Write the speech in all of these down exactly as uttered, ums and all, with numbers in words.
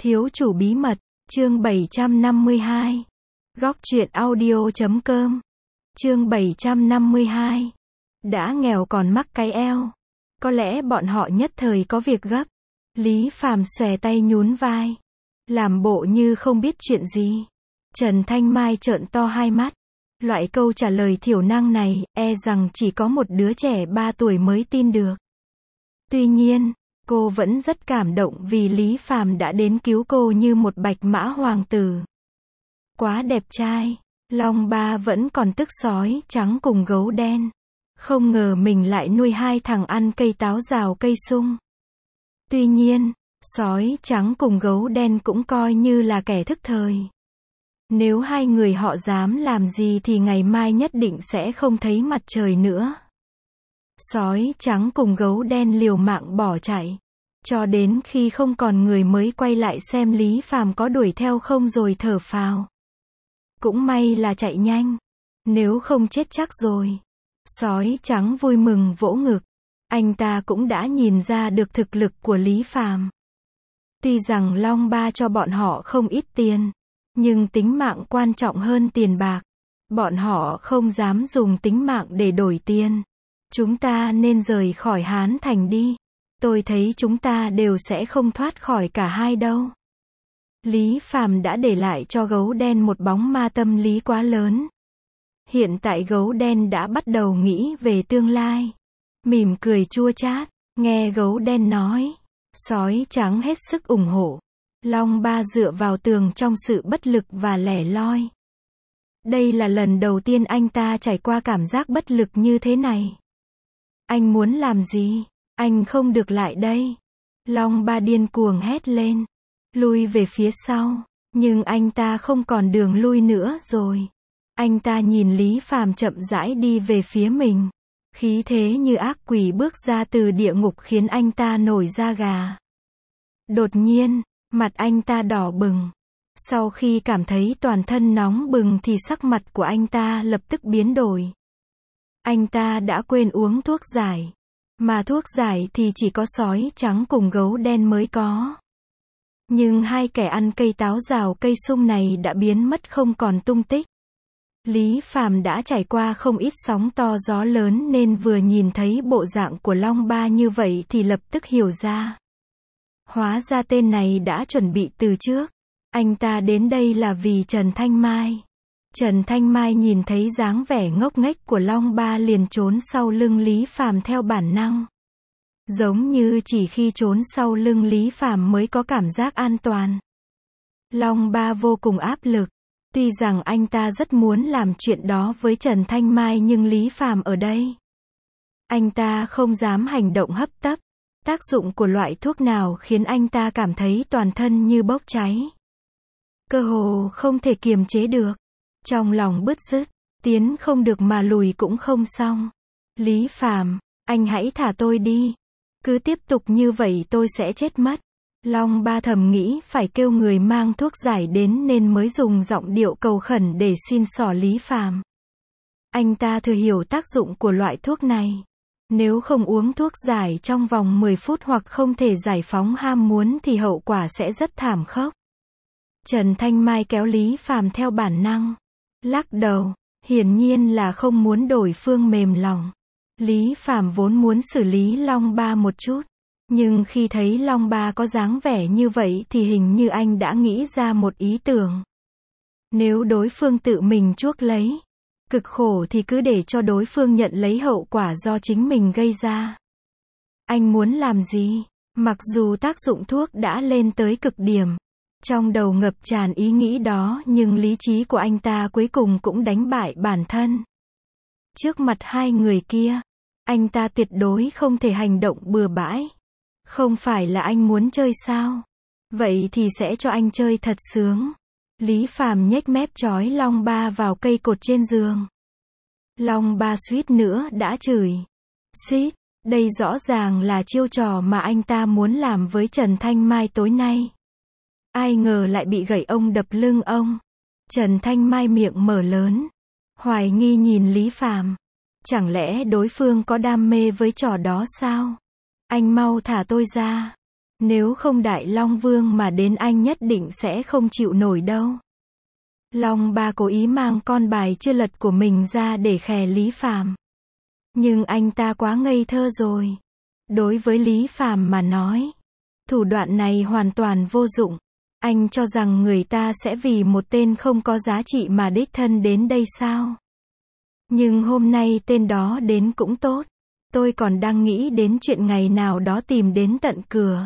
Thiếu chủ bí mật, chương bảy trăm năm mươi hai. Góc truyện audio chấm com. Chương bảy trăm năm mươi hai. Đã nghèo còn mắc cái eo. Có lẽ bọn họ nhất thời có việc gấp. Lý Phàm xòe tay nhún vai, làm bộ như không biết chuyện gì. Trần Thanh Mai trợn to hai mắt. Loại câu trả lời thiểu năng này, e rằng chỉ có một đứa trẻ ba tuổi mới tin được. Tuy nhiên, cô vẫn rất cảm động vì Lý Phàm đã đến cứu cô như một bạch mã hoàng tử. Quá đẹp trai. Long Ba vẫn còn tức sói trắng cùng gấu đen. Không ngờ mình lại nuôi hai thằng ăn cây táo rào cây sung. Tuy nhiên, sói trắng cùng gấu đen cũng coi như là kẻ thức thời. Nếu hai người họ dám làm gì thì ngày mai nhất định sẽ không thấy mặt trời nữa. Sói trắng cùng gấu đen liều mạng bỏ chạy, cho đến khi không còn người mới quay lại xem Lý Phàm có đuổi theo không rồi thở phào. Cũng may là chạy nhanh, nếu không chết chắc rồi. Sói trắng vui mừng vỗ ngực, anh ta cũng đã nhìn ra được thực lực của Lý Phàm. Tuy rằng Long Ba cho bọn họ không ít tiền, nhưng tính mạng quan trọng hơn tiền bạc. Bọn họ không dám dùng tính mạng để đổi tiền. Chúng ta nên rời khỏi Hán Thành đi. Tôi thấy chúng ta đều sẽ không thoát khỏi cả hai đâu. Lý Phàm đã để lại cho gấu đen một bóng ma tâm lý quá lớn. Hiện tại gấu đen đã bắt đầu nghĩ về tương lai. Mỉm cười chua chát, nghe gấu đen nói. Sói trắng hết sức ủng hộ. Long Ba dựa vào tường trong sự bất lực và lẻ loi. Đây là lần đầu tiên anh ta trải qua cảm giác bất lực như thế này. Anh muốn làm gì? Anh không được lại đây. Long Ba điên cuồng hét lên. Lui về phía sau. Nhưng anh ta không còn đường lui nữa rồi. Anh ta nhìn Lý Phàm chậm rãi đi về phía mình. Khí thế như ác quỷ bước ra từ địa ngục khiến anh ta nổi da gà. Đột nhiên, mặt anh ta đỏ bừng. Sau khi cảm thấy toàn thân nóng bừng thì sắc mặt của anh ta lập tức biến đổi. Anh ta đã quên uống thuốc giải. Mà thuốc giải thì chỉ có sói trắng cùng gấu đen mới có. Nhưng hai kẻ ăn cây táo rào cây sung này đã biến mất không còn tung tích. Lý Phàm đã trải qua không ít sóng to gió lớn nên vừa nhìn thấy bộ dạng của Long Ba như vậy thì lập tức hiểu ra. Hóa ra tên này đã chuẩn bị từ trước. Anh ta đến đây là vì Trần Thanh Mai. Trần Thanh Mai nhìn thấy dáng vẻ ngốc nghếch của Long Ba liền trốn sau lưng Lý Phàm theo bản năng. Giống như chỉ khi trốn sau lưng Lý Phàm mới có cảm giác an toàn. Long Ba vô cùng áp lực. Tuy rằng anh ta rất muốn làm chuyện đó với Trần Thanh Mai nhưng Lý Phàm ở đây. Anh ta không dám hành động hấp tấp. Tác dụng của loại thuốc nào khiến anh ta cảm thấy toàn thân như bốc cháy. Cơ hồ không thể kiềm chế được. Trong lòng bứt rứt, tiến không được mà lùi cũng không xong. Lý Phàm, anh hãy thả tôi đi. Cứ tiếp tục như vậy tôi sẽ chết mất. Long Ba thầm nghĩ phải kêu người mang thuốc giải đến nên mới dùng giọng điệu cầu khẩn để xin xỏ Lý Phàm. Anh ta thừa hiểu tác dụng của loại thuốc này. Nếu không uống thuốc giải trong vòng mười phút hoặc không thể giải phóng ham muốn thì hậu quả sẽ rất thảm khốc. Trần Thanh Mai kéo Lý Phàm theo bản năng. Lắc đầu, hiển nhiên là không muốn đổi phương mềm lòng. Lý Phàm vốn muốn xử lý Long Ba một chút. Nhưng khi thấy Long Ba có dáng vẻ như vậy thì hình như anh đã nghĩ ra một ý tưởng. Nếu đối phương tự mình chuốc lấy cực khổ thì cứ để cho đối phương nhận lấy hậu quả do chính mình gây ra. Anh muốn làm gì? Mặc dù tác dụng thuốc đã lên tới cực điểm. Trong đầu ngập tràn ý nghĩ đó nhưng lý trí của anh ta cuối cùng cũng đánh bại bản thân. Trước mặt hai người kia, anh ta tuyệt đối không thể hành động bừa bãi. Không phải là anh muốn chơi sao? Vậy thì sẽ cho anh chơi thật sướng. Lý Phàm nhếch mép trói Long Ba vào cây cột trên giường. Long Ba suýt nữa đã chửi. Xít, đây rõ ràng là chiêu trò mà anh ta muốn làm với Trần Thanh Mai tối nay. Ai ngờ lại bị gậy ông đập lưng ông. Trần Thanh Mai miệng mở lớn, hoài nghi nhìn Lý Phàm. Chẳng lẽ đối phương có đam mê với trò đó sao? Anh mau thả tôi ra. Nếu không Đại Long Vương mà đến anh nhất định sẽ không chịu nổi đâu. Long Ba cố ý mang con bài chưa lật của mình ra để khè Lý Phàm. Nhưng anh ta quá ngây thơ rồi. Đối với Lý Phàm mà nói, thủ đoạn này hoàn toàn vô dụng. Anh cho rằng người ta sẽ vì một tên không có giá trị mà đích thân đến đây sao? Nhưng hôm nay tên đó đến cũng tốt. Tôi còn đang nghĩ đến chuyện ngày nào đó tìm đến tận cửa.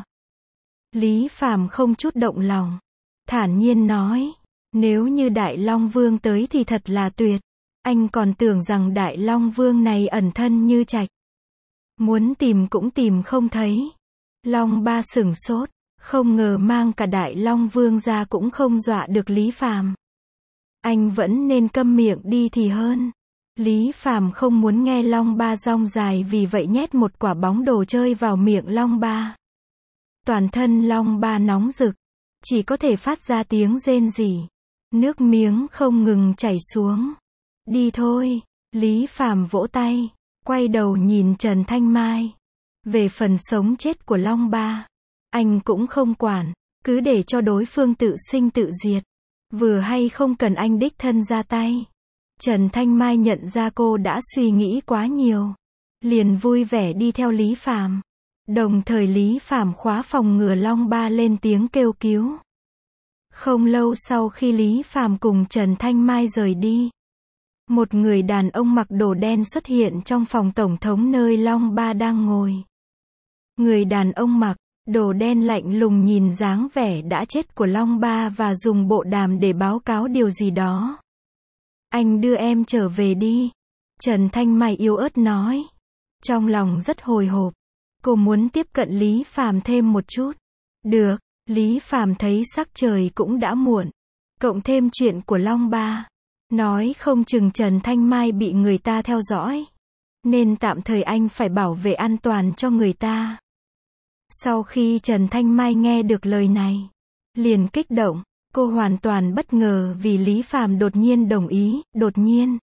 Lý Phàm không chút động lòng. Thản nhiên nói, nếu như Đại Long Vương tới thì thật là tuyệt. Anh còn tưởng rằng Đại Long Vương này ẩn thân như trạch. Muốn tìm cũng tìm không thấy. Long Ba sửng sốt. Không ngờ mang cả Đại Long Vương ra cũng không dọa được Lý Phàm. Anh vẫn nên câm miệng đi thì hơn. Lý Phàm không muốn nghe Long Ba rong dài vì vậy nhét một quả bóng đồ chơi vào miệng Long Ba. Toàn thân Long Ba nóng rực. Chỉ có thể phát ra tiếng rên rỉ. Nước miếng không ngừng chảy xuống. Đi thôi. Lý Phàm vỗ tay. Quay đầu nhìn Trần Thanh Mai. Về phần sống chết của Long Ba, anh cũng không quản. Cứ để cho đối phương tự sinh tự diệt. Vừa hay không cần anh đích thân ra tay. Trần Thanh Mai nhận ra cô đã suy nghĩ quá nhiều. Liền vui vẻ đi theo Lý Phàm. Đồng thời Lý Phàm khóa phòng ngừa Long Ba lên tiếng kêu cứu. Không lâu sau khi Lý Phàm cùng Trần Thanh Mai rời đi, một người đàn ông mặc đồ đen xuất hiện trong phòng tổng thống nơi Long Ba đang ngồi. Người đàn ông mặc đồ đen lạnh lùng nhìn dáng vẻ đã chết của Long Ba và dùng bộ đàm để báo cáo điều gì đó. Anh đưa em trở về đi. Trần Thanh Mai yếu ớt nói. Trong lòng rất hồi hộp. Cô muốn tiếp cận Lý Phàm thêm một chút. Được, Lý Phàm thấy sắc trời cũng đã muộn. Cộng thêm chuyện của Long Ba. Nói không chừng Trần Thanh Mai bị người ta theo dõi. Nên tạm thời anh phải bảo vệ an toàn cho người ta. Sau khi Trần Thanh Mai nghe được lời này, liền kích động. Cô hoàn toàn bất ngờ vì Lý Phàm đột nhiên đồng ý, đột nhiên.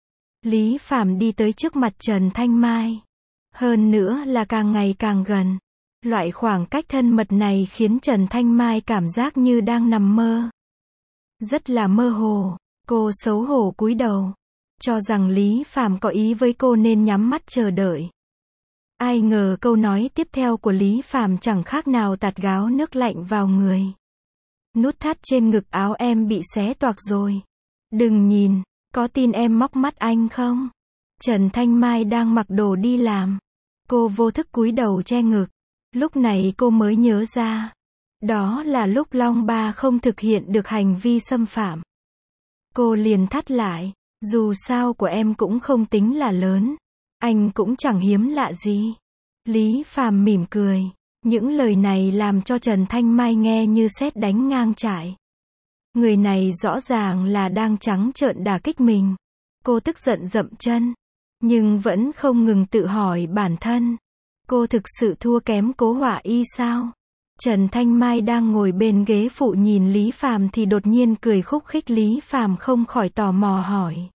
Lý Phàm đi tới trước mặt Trần Thanh Mai. Hơn nữa là càng ngày càng gần. Loại khoảng cách thân mật này khiến Trần Thanh Mai cảm giác như đang nằm mơ. Rất là mơ hồ. Cô xấu hổ cúi đầu. Cho rằng Lý Phàm có ý với cô nên nhắm mắt chờ đợi. Ai ngờ câu nói tiếp theo của Lý Phàm chẳng khác nào tạt gáo nước lạnh vào người. Nút thắt trên ngực áo em bị xé toạc rồi. Đừng nhìn, có tin em móc mắt anh không? Trần Thanh Mai đang mặc đồ đi làm. Cô vô thức cúi đầu che ngực. Lúc này cô mới nhớ ra. Đó là lúc Long Ba không thực hiện được hành vi xâm phạm. Cô liền thắt lại. Dù sao của em cũng không tính là lớn. Anh cũng chẳng hiếm lạ gì. Lý Phàm mỉm cười. Những lời này làm cho Trần Thanh Mai nghe như sét đánh ngang trải. Người này rõ ràng là đang trắng trợn đả kích mình. Cô tức giận dậm chân. Nhưng vẫn không ngừng tự hỏi bản thân. Cô thực sự thua kém Cố Họa Y sao? Trần Thanh Mai đang ngồi bên ghế phụ nhìn Lý Phàm thì đột nhiên cười khúc khích. Lý Phàm không khỏi tò mò hỏi.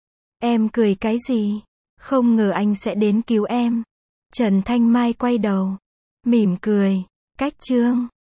Em cười cái gì? Không ngờ anh sẽ đến cứu em. Trần Thanh Mai quay đầu. Mỉm cười. Cách chương.